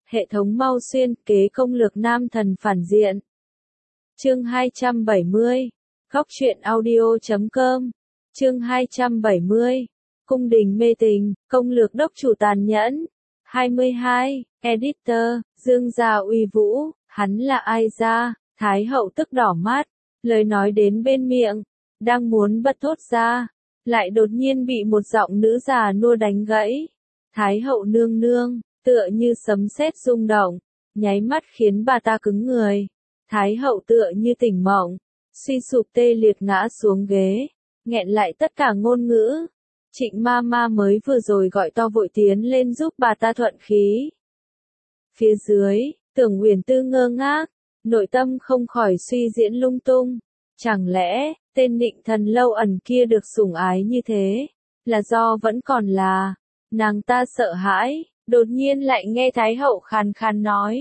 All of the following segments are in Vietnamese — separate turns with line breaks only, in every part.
Hệ thống mau xuyên kế công lược nam thần phản diện. Chương 270. Góc truyện audio.com. Chương 270. Cung đình mê tình, công lược đốc chủ tàn nhẫn. 22. Editor, Dương gia uy vũ, hắn là ai ra? Thái hậu tức đỏ mắt, lời nói đến bên miệng, đang muốn bật thốt ra, lại đột nhiên bị một giọng nữ già nua đánh gãy. Thái hậu nương nương, tựa như sấm sét rung động, nháy mắt khiến bà ta cứng người. Thái hậu tựa như tỉnh mộng, suy sụp tê liệt ngã xuống ghế, nghẹn lại tất cả ngôn ngữ. Trịnh ma ma mới vừa rồi gọi to vội tiến lên giúp bà ta thuận khí. Phía dưới, Tưởng Uyển Tư ngơ ngác, nội tâm không khỏi suy diễn lung tung. Chẳng lẽ, tên Nịnh Thần Lâu Ẩn kia được sủng ái như thế, là do vẫn còn là, nàng ta sợ hãi, đột nhiên lại nghe Thái hậu khàn khàn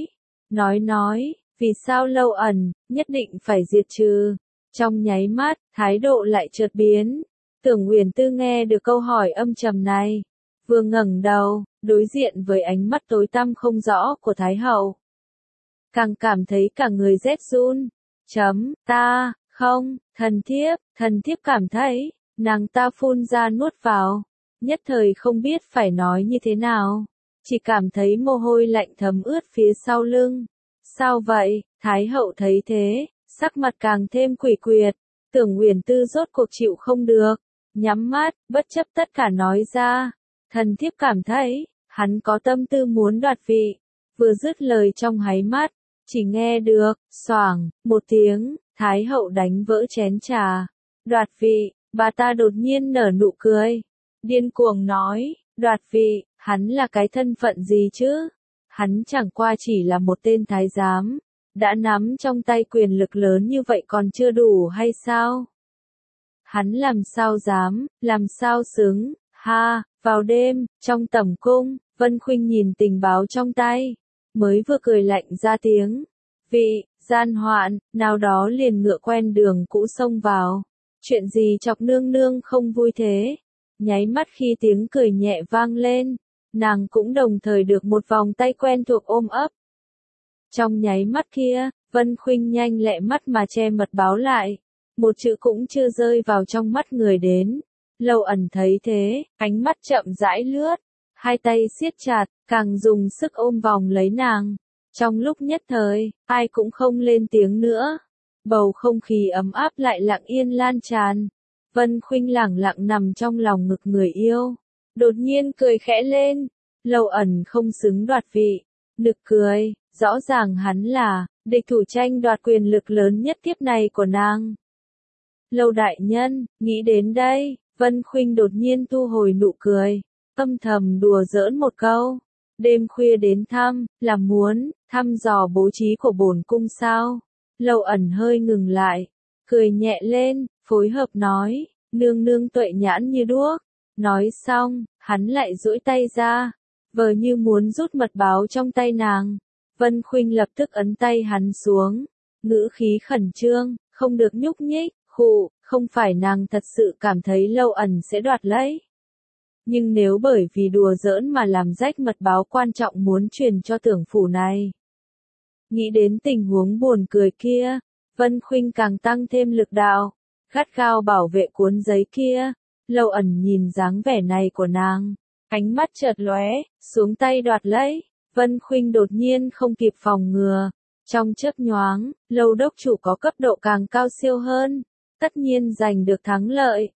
nói, vì sao Lâu Ẩn, nhất định phải diệt trừ. Trong nháy mắt, thái độ lại chợt biến. Tưởng Uyển Tư nghe được câu hỏi âm trầm này, vừa ngẩng đầu, đối diện với ánh mắt tối tăm không rõ của Thái hậu. Càng cảm thấy cả người rét run. Ta, không, thần thiếp cảm thấy, nàng ta phun ra nuốt vào, nhất thời không biết phải nói như thế nào, chỉ cảm thấy mồ hôi lạnh thấm ướt phía sau lưng. Sao vậy? Thái hậu thấy thế, sắc mặt càng thêm quỷ quyệt. Tưởng Uyển Tư rốt cuộc chịu không được, nhắm mắt, bất chấp tất cả nói ra, thần thiếp cảm thấy, hắn có tâm tư muốn đoạt vị. Vừa dứt lời trong háy mắt, chỉ nghe được, xoảng, một tiếng, Thái hậu đánh vỡ chén trà. Đoạt vị, bà ta đột nhiên nở nụ cười, điên cuồng nói, đoạt vị, hắn là cái thân phận gì chứ? Hắn chẳng qua chỉ là một tên thái giám, đã nắm trong tay quyền lực lớn như vậy còn chưa đủ hay sao? Hắn làm sao dám, làm sao xứng, ha, vào đêm, trong tẩm cung, Vân Khuynh nhìn tình báo trong tay, mới vừa cười lạnh ra tiếng. Vị, gian hoạn, nào đó liền ngựa quen đường cũ xông vào. Chuyện gì chọc nương nương không vui thế? Nháy mắt khi tiếng cười nhẹ vang lên, nàng cũng đồng thời được một vòng tay quen thuộc ôm ấp. Trong nháy mắt kia, Vân Khuynh nhanh lẹ mắt mà che mật báo lại. Một chữ cũng chưa rơi vào trong mắt người đến. Lâu Ẩn thấy thế, ánh mắt chậm rãi lướt, hai tay siết chặt, càng dùng sức ôm vòng lấy nàng. Trong lúc nhất thời, ai cũng không lên tiếng nữa. Bầu không khí ấm áp lại lặng yên lan tràn. Vân Khuynh lẳng lặng nằm trong lòng ngực người yêu. Đột nhiên cười khẽ lên. Lâu Ẩn không xứng đoạt vị. Nực cười, rõ ràng hắn là địch thủ tranh đoạt quyền lực lớn nhất kiếp này của nàng. Lâu đại nhân, nghĩ đến đây, Vân Khuynh đột nhiên thu hồi nụ cười, âm thầm đùa giỡn một câu. Đêm khuya đến thăm, là muốn thăm dò bố trí của bổn cung sao? Lâu Ẩn hơi ngừng lại, cười nhẹ lên, phối hợp nói, nương nương tuệ nhãn như đuốc. Nói xong, hắn lại duỗi tay ra, vờ như muốn rút mật báo trong tay nàng. Vân Khuynh lập tức ấn tay hắn xuống, ngữ khí khẩn trương, không được nhúc nhích. Khụ, không phải nàng thật sự cảm thấy Lâu Ẩn sẽ đoạt lấy. Nhưng nếu bởi vì đùa giỡn mà làm rách mật báo quan trọng muốn truyền cho Tưởng phủ này. Nghĩ đến tình huống buồn cười kia, Vân Khuynh càng tăng thêm lực đạo, gắt gao bảo vệ cuốn giấy kia. Lâu Ẩn nhìn dáng vẻ này của nàng, ánh mắt chợt lóe, xuống tay đoạt lấy. Vân Khuynh đột nhiên không kịp phòng ngừa, trong chớp nhoáng, Lâu đốc chủ có cấp độ càng cao siêu hơn, tất nhiên giành được thắng lợi.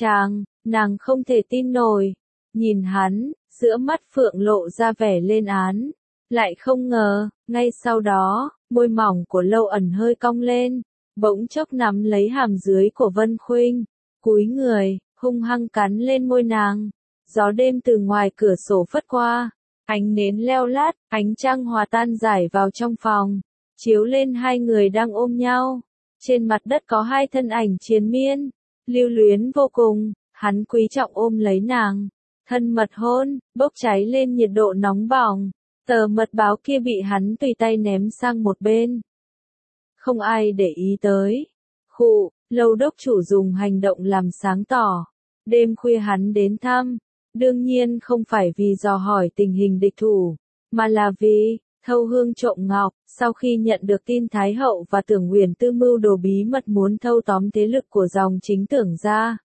Nàng không thể tin nổi, nhìn hắn, giữa mắt phượng lộ ra vẻ lên án. Lại không ngờ, ngay sau đó, môi mỏng của Lâu Ẩn hơi cong lên, bỗng chốc nắm lấy hàm dưới của Vân Khuynh, cúi người, hung hăng cắn lên môi nàng. Gió đêm từ ngoài cửa sổ phất qua, ánh nến leo lát, ánh trăng hòa tan rải vào trong phòng, chiếu lên hai người đang ôm nhau. Trên mặt đất có hai thân ảnh triền miên, lưu luyến vô cùng, hắn quý trọng ôm lấy nàng. Thân mật hôn, bốc cháy lên nhiệt độ nóng bỏng, tờ mật báo kia bị hắn tùy tay ném sang một bên. Không ai để ý tới. Khụ, Lâu đốc chủ dùng hành động làm sáng tỏ. Đêm khuya hắn đến thăm, đương nhiên không phải vì dò hỏi tình hình địch thủ, mà là vì, thâu hương trộm ngọc, sau khi nhận được tin Thái hậu và Tưởng Uyển Tư mưu đồ bí mật muốn thâu tóm thế lực của dòng chính Tưởng gia.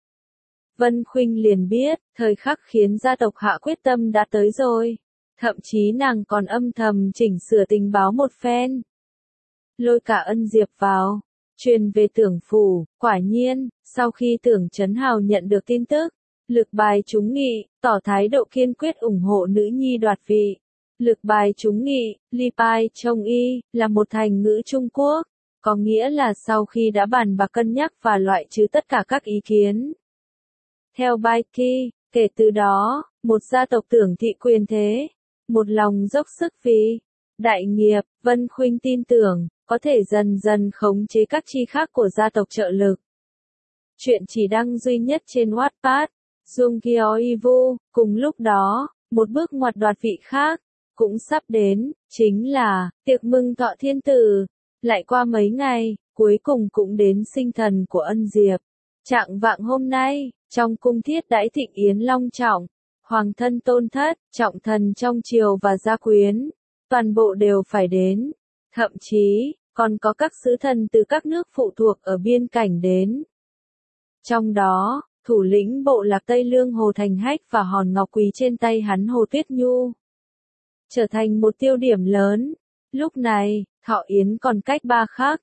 Vân Khuynh liền biết, thời khắc khiến gia tộc hạ quyết tâm đã tới rồi. Thậm chí nàng còn âm thầm chỉnh sửa tình báo một phen. Lôi cả Ân Diệp vào, truyền về Tưởng phủ, quả nhiên, sau khi Tưởng Chấn Hào nhận được tin tức, lực bài chúng nghị, tỏ thái độ kiên quyết ủng hộ nữ nhi đoạt vị. Lực bài chúng nghị, Li Pai Chong Y, là một thành ngữ Trung Quốc, có nghĩa là sau khi đã bàn bạc cân nhắc và loại trừ tất cả các ý kiến. Theo Bai Ki, kể từ đó, một gia tộc Tưởng thị quyền thế, một lòng dốc sức vì đại nghiệp, Vân Khuynh tin tưởng, có thể dần dần khống chế các chi khác của gia tộc trợ lực. Chuyện chỉ đăng duy nhất trên Wattpad, Dung Kyo Ivu, cùng lúc đó, một bước ngoặt đoạt vị khác, cũng sắp đến, chính là, tiệc mừng thọ thiên tử. Lại qua mấy ngày, cuối cùng cũng đến sinh thần của Ân Diệp. Trạng vạng hôm nay, trong cung thiết đãi thịnh yến long trọng, hoàng thân tôn thất, trọng thần trong triều và gia quyến, toàn bộ đều phải đến. Thậm chí, còn có các sứ thần từ các nước phụ thuộc ở biên cảnh đến. Trong đó, thủ lĩnh bộ lạc Tây Lương Hồ Thành Hách và hòn ngọc quý trên tay hắn Hồ Tuyết Nhu trở thành một tiêu điểm lớn. Lúc này, thọ yến còn cách 3 khắc,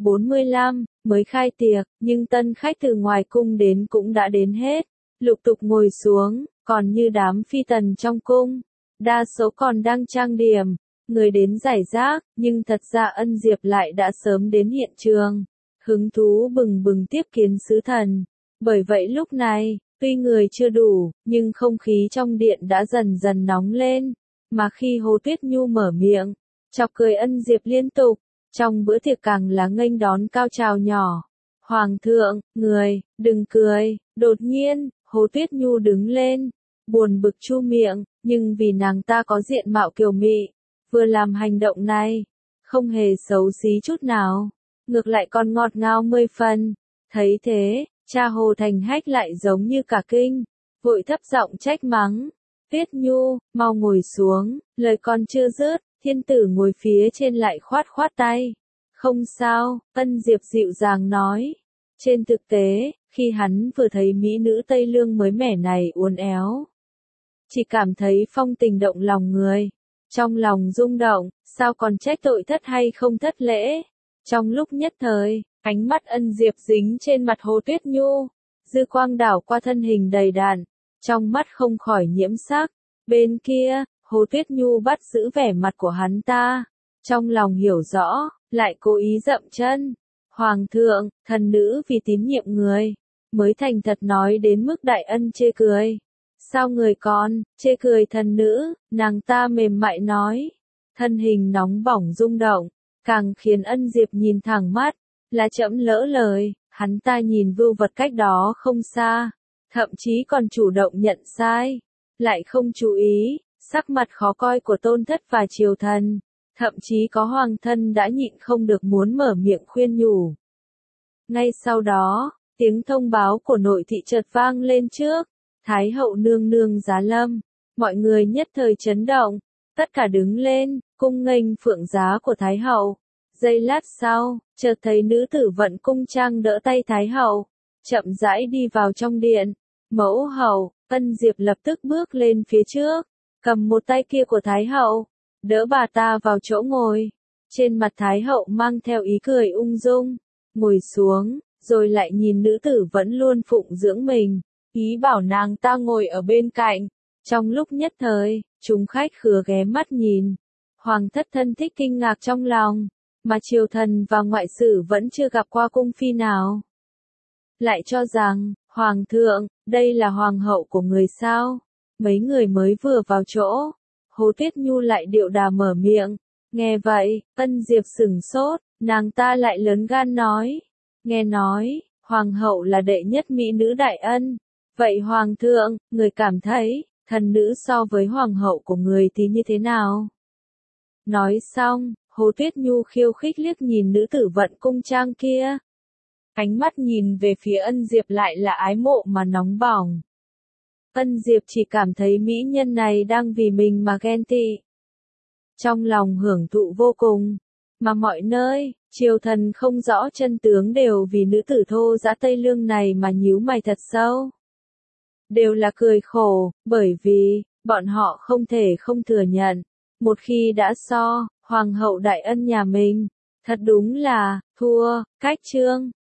45, mới khai tiệc, nhưng tân khách từ ngoài cung đến cũng đã đến hết, lục tục ngồi xuống, còn như đám phi tần trong cung, đa số còn đang trang điểm, người đến rải rác, nhưng thật ra Ân Diệp lại đã sớm đến hiện trường, hứng thú bừng bừng tiếp kiến sứ thần. Bởi vậy lúc này, tuy người chưa đủ, nhưng không khí trong điện đã dần dần nóng lên, mà khi Hồ Tuyết Nhu mở miệng, chọc cười Ân Diệp liên tục, trong bữa tiệc càng là nghênh đón cao trào nhỏ. Hoàng thượng, người, đừng cười, đột nhiên, Hồ Tuyết Nhu đứng lên, buồn bực chu miệng, nhưng vì nàng ta có diện mạo kiều mị, vừa làm hành động này, không hề xấu xí chút nào, ngược lại còn ngọt ngào 10 phần. Thấy thế, cha Hồ Thành Hách lại giống như cả kinh, vội thấp giọng trách mắng. Tuyết Nhu, mau ngồi xuống, lời còn chưa dứt, thiên tử ngồi phía trên lại khoát khoát tay. Không sao, Ân Diệp dịu dàng nói. Trên thực tế, khi hắn vừa thấy mỹ nữ Tây Lương mới mẻ này uốn éo, chỉ cảm thấy phong tình động lòng người. Trong lòng rung động, sao còn trách tội thất hay không thất lễ. Trong lúc nhất thời, ánh mắt Ân Diệp dính trên mặt Hồ Tuyết Nhu, dư quang đảo qua thân hình đầy đặn, trong mắt không khỏi nhiễm sắc. Bên kia, Hồ Tuyết Nhu bắt giữ vẻ mặt của hắn ta, trong lòng hiểu rõ, lại cố ý dậm chân. Hoàng thượng, thần nữ vì tín nhiệm người, mới thành thật nói đến mức đại ân chê cười. Sao người còn, chê cười thần nữ, nàng ta mềm mại nói. Thân hình nóng bỏng rung động, càng khiến Ân Diệp nhìn thẳng mắt, là trẫm lỡ lời, hắn ta nhìn vưu vật cách đó không xa, thậm chí còn chủ động nhận sai, lại không chú ý, sắc mặt khó coi của tôn thất và triều thần, thậm chí có hoàng thân đã nhịn không được muốn mở miệng khuyên nhủ. Ngay sau đó, tiếng thông báo của nội thị chợt vang lên trước, Thái hậu nương nương giá lâm, mọi người nhất thời chấn động, tất cả đứng lên, cung nghênh phượng giá của Thái hậu. Giây lát sau, chợt thấy nữ tử Vận Cung Trang đỡ tay Thái hậu, chậm rãi đi vào trong điện. Mẫu hậu, Ân Diệp lập tức bước lên phía trước, cầm một tay kia của Thái hậu, đỡ bà ta vào chỗ ngồi. Trên mặt Thái hậu mang theo ý cười ung dung, ngồi xuống, rồi lại nhìn nữ tử vẫn luôn phụng dưỡng mình, ý bảo nàng ta ngồi ở bên cạnh. Trong lúc nhất thời, chúng khách khứa ghé mắt nhìn, hoàng thất thân thích kinh ngạc trong lòng, mà triều thần và ngoại sử vẫn chưa gặp qua cung phi nào. Lại cho rằng, hoàng thượng, đây là hoàng hậu của người sao? Mấy người mới vừa vào chỗ, Hồ Tuyết Nhu lại điệu đà mở miệng. Nghe vậy, Ân Diệp sửng sốt, nàng ta lại lớn gan nói. Nghe nói, hoàng hậu là đệ nhất mỹ nữ đại ân. Vậy hoàng thượng, người cảm thấy, thần nữ so với hoàng hậu của người thì như thế nào? Nói xong, Hồ Tuyết Nhu khiêu khích liếc nhìn nữ tử Vận Cung Trang kia. Ánh mắt nhìn về phía Ân Diệp lại là ái mộ mà nóng bỏng. Ân Diệp chỉ cảm thấy mỹ nhân này đang vì mình mà ghen tị. trong lòng hưởng thụ vô cùng. Mà mọi nơi, triều thần không rõ chân tướng đều vì nữ tử thô dã Tây Lương này mà nhíu mày thật sâu. Đều là cười khổ, bởi vì, bọn họ không thể không thừa nhận. Một khi đã so, hoàng hậu đại ân nhà mình, thật đúng là, thua, cách trương.